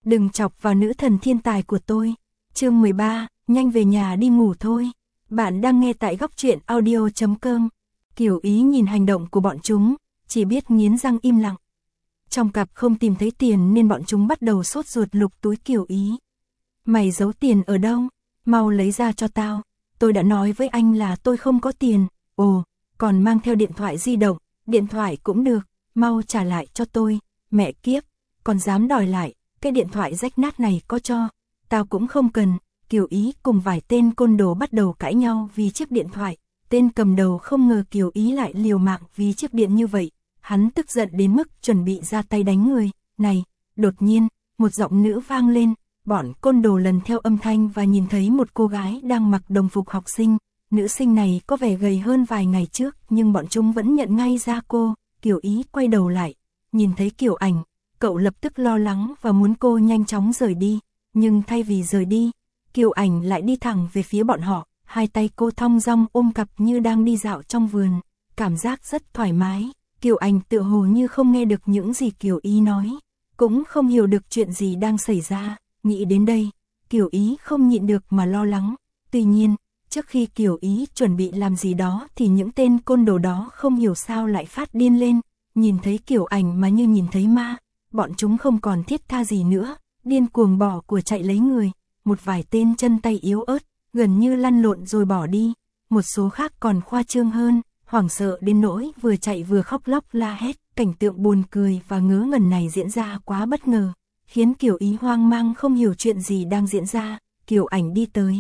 đừng chọc vào nữ thần thiên tài của tôi. Chương 13, nhanh về nhà đi ngủ thôi. Bạn đang nghe tại góc truyện audio.com. Kiều Ý nhìn hành động của bọn chúng, chỉ biết nghiến răng im lặng. Trong cặp không tìm thấy tiền nên bọn chúng bắt đầu sốt ruột lục túi Kiều Ý. Mày giấu tiền ở đâu? Mau lấy ra cho tao. Tôi đã nói với anh là tôi không có tiền. Ồ, còn mang theo điện thoại di động, điện thoại cũng được, mau trả lại cho tôi. Mẹ kiếp, còn dám đòi lại, cái điện thoại rách nát này có cho, tao cũng không cần. Kiều Ý cùng vài tên côn đồ bắt đầu cãi nhau vì chiếc điện thoại. Tên cầm đầu không ngờ Kiều Ý lại liều mạng vì chiếc điện như vậy. Hắn tức giận đến mức chuẩn bị ra tay đánh người. Này, đột nhiên, một giọng nữ vang lên. Bọn côn đồ lần theo âm thanh và nhìn thấy một cô gái đang mặc đồng phục học sinh. Nữ sinh này có vẻ gầy hơn vài ngày trước nhưng bọn chúng vẫn nhận ngay ra cô. Kiều Ý quay đầu lại, nhìn thấy Kiều Ảnh, cậu lập tức lo lắng và muốn cô nhanh chóng rời đi. Nhưng thay vì rời đi, Kiều Ảnh lại đi thẳng về phía bọn họ. Hai tay cô thong dong ôm cặp như đang đi dạo trong vườn, cảm giác rất thoải mái. Kiều Ảnh tựa hồ như không nghe được những gì Kiều Ý nói, cũng không hiểu được chuyện gì đang xảy ra. Nghĩ đến đây, Kiều Ý không nhịn được mà lo lắng. Tuy nhiên, trước khi Kiều Ý chuẩn bị làm gì đó thì những tên côn đồ đó không hiểu sao lại phát điên lên. Nhìn thấy Kiều Ảnh mà như nhìn thấy ma, bọn chúng không còn thiết tha gì nữa, điên cuồng bỏ của chạy lấy người. Một vài tên chân tay yếu ớt, gần như lăn lộn rồi bỏ đi. Một số khác còn khoa trương hơn, hoảng sợ đến nỗi vừa chạy vừa khóc lóc la hét. Cảnh tượng buồn cười và ngớ ngẩn này diễn ra quá bất ngờ, khiến Kiều Ý hoang mang không hiểu chuyện gì đang diễn ra. Kiều Ảnh đi tới.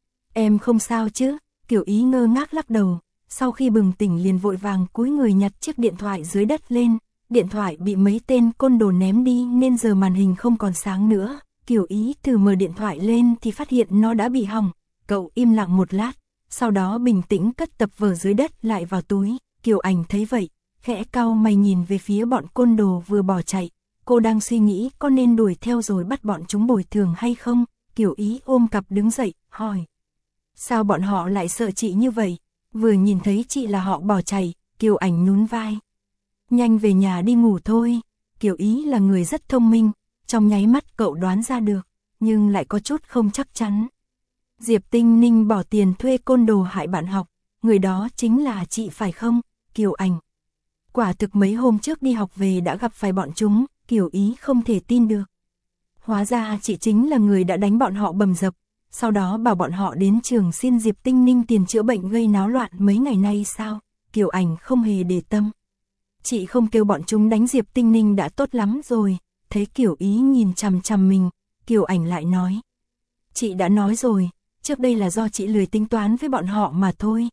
Em không sao chứ? Kiều Ý ngơ ngác lắc đầu. Sau khi bừng tỉnh liền vội vàng cúi người nhặt chiếc điện thoại dưới đất lên. Điện thoại bị mấy tên côn đồ ném đi nên giờ màn hình không còn sáng nữa. Kiều Ý thử mở điện thoại lên thì phát hiện nó đã bị hỏng. Cậu im lặng một lát, sau đó bình tĩnh cất tập vở dưới đất lại vào túi. Kiều Ảnh thấy vậy, khẽ cau mày nhìn về phía bọn côn đồ vừa bỏ chạy. Cô đang suy nghĩ có nên đuổi theo rồi bắt bọn chúng bồi thường hay không. Kiều Ý ôm cặp đứng dậy, hỏi. Sao bọn họ lại sợ chị như vậy? Vừa nhìn thấy chị là họ bỏ chạy. Kiều Ảnh nhún vai. Nhanh về nhà đi ngủ thôi. Kiều Ý là người rất thông minh, trong nháy mắt cậu đoán ra được, nhưng lại có chút không chắc chắn. Diệp Tinh Ninh bỏ tiền thuê côn đồ hại bạn học, người đó chính là chị phải không? Kiều Ảnh. Quả thực mấy hôm trước đi học về đã gặp phải bọn chúng. Kiều Ý không thể tin được. Hóa ra chị chính là người đã đánh bọn họ bầm dập, sau đó bảo bọn họ đến trường xin Diệp Tinh Ninh tiền chữa bệnh gây náo loạn mấy ngày nay sao? Kiều Ảnh không hề để tâm. Chị không kêu bọn chúng đánh Diệp Tinh Ninh đã tốt lắm rồi. Thấy Kiều Ý nhìn chằm chằm mình, Kiều Ảnh lại nói. Chị đã nói rồi, trước đây là do chị lười tính toán với bọn họ mà thôi,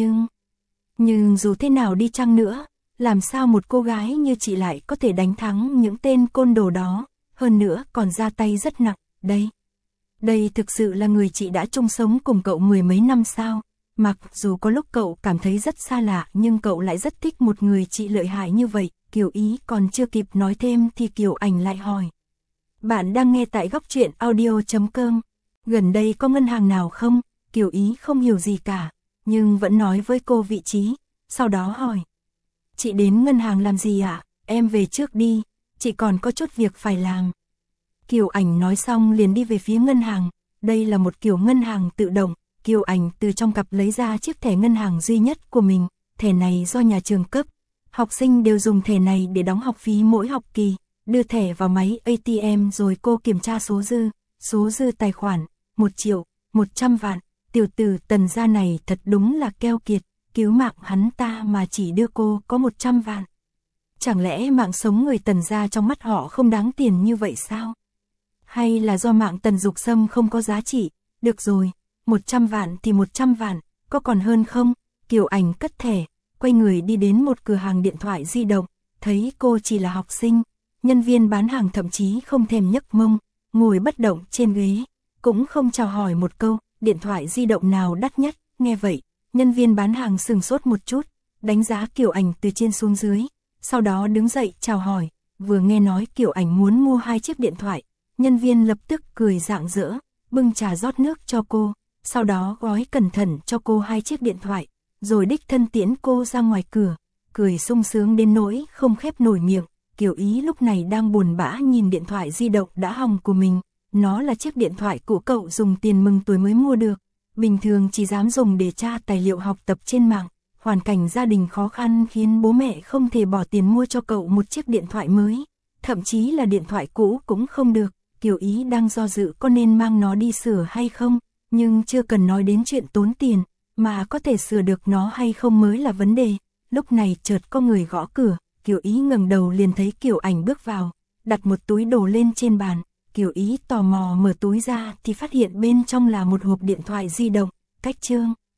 nhưng dù thế nào đi chăng nữa, làm sao một cô gái như chị lại có thể đánh thắng những tên côn đồ đó, hơn nữa còn ra tay rất nặng. Đây thực sự là người chị đã chung sống cùng cậu mười mấy năm sao? Mặc dù có lúc cậu cảm thấy rất xa lạ nhưng cậu lại rất thích một người chị lợi hại như vậy. Kiều Ý còn chưa kịp nói thêm thì Kiều Ảnh lại hỏi. Bạn đang nghe tại góc truyện audio.com. Gần đây có ngân hàng nào không? Kiều Ý không hiểu gì cả, nhưng vẫn nói với cô vị trí, sau đó hỏi. Chị đến ngân hàng làm gì ạ? Em về trước đi, chị còn có chút việc phải làm. Kiều Ảnh nói xong liền đi về phía ngân hàng. Đây là một kiểu ngân hàng tự động. Kiều Ảnh từ trong cặp lấy ra chiếc thẻ ngân hàng duy nhất của mình. Thẻ này do nhà trường cấp. Học sinh đều dùng thẻ này để đóng học phí mỗi học kỳ. Đưa thẻ vào máy ATM rồi cô kiểm tra số dư. Số dư tài khoản 1.100.000. Tiểu tử Tần gia này thật đúng là keo kiệt. Cứu mạng hắn ta mà chỉ đưa cô có 100 vạn. Chẳng lẽ mạng sống người Tần gia trong mắt họ không đáng tiền như vậy sao? Hay là do mạng Tần Dục Sâm không có giá trị? Được rồi, 100 vạn thì 100 vạn, có còn hơn không? Kiều Ảnh cất thẻ, quay người đi đến một cửa hàng điện thoại di động, thấy cô chỉ là học sinh. Nhân viên bán hàng thậm chí không thèm nhấc mông, ngồi bất động trên ghế, cũng không chào hỏi một câu. Điện thoại di động nào đắt nhất? Nghe vậy, nhân viên bán hàng sừng sốt một chút, đánh giá Kiều Ảnh từ trên xuống dưới, sau đó đứng dậy chào hỏi. Vừa nghe nói Kiều Ảnh muốn mua 2 chiếc điện thoại, nhân viên lập tức cười rạng rỡ, bưng trà rót nước cho cô, sau đó gói cẩn thận cho cô 2 chiếc điện thoại, rồi đích thân tiễn cô ra ngoài cửa, cười sung sướng đến nỗi không khép nổi miệng. Kiều Ý lúc này đang buồn bã nhìn điện thoại di động đã hỏng của mình. Nó là chiếc điện thoại cũ cậu dùng tiền mừng tuổi mới mua được. Bình thường chỉ dám dùng để tra tài liệu học tập trên mạng. Hoàn cảnh gia đình khó khăn khiến bố mẹ không thể bỏ tiền mua cho cậu một chiếc điện thoại mới. Thậm chí là điện thoại cũ cũng không được. Kiều Ý đang do dự có nên mang nó đi sửa hay không. Nhưng chưa cần nói đến chuyện tốn tiền, mà có thể sửa được nó hay không mới là vấn đề. Lúc này chợt có người gõ cửa. Kiều Ý ngẩng đầu liền thấy Kiều Ảnh bước vào, đặt một túi đồ lên trên bàn. Kiều Ý tò mò mở túi ra thì phát hiện bên trong là một hộp điện thoại di động. Cách Trương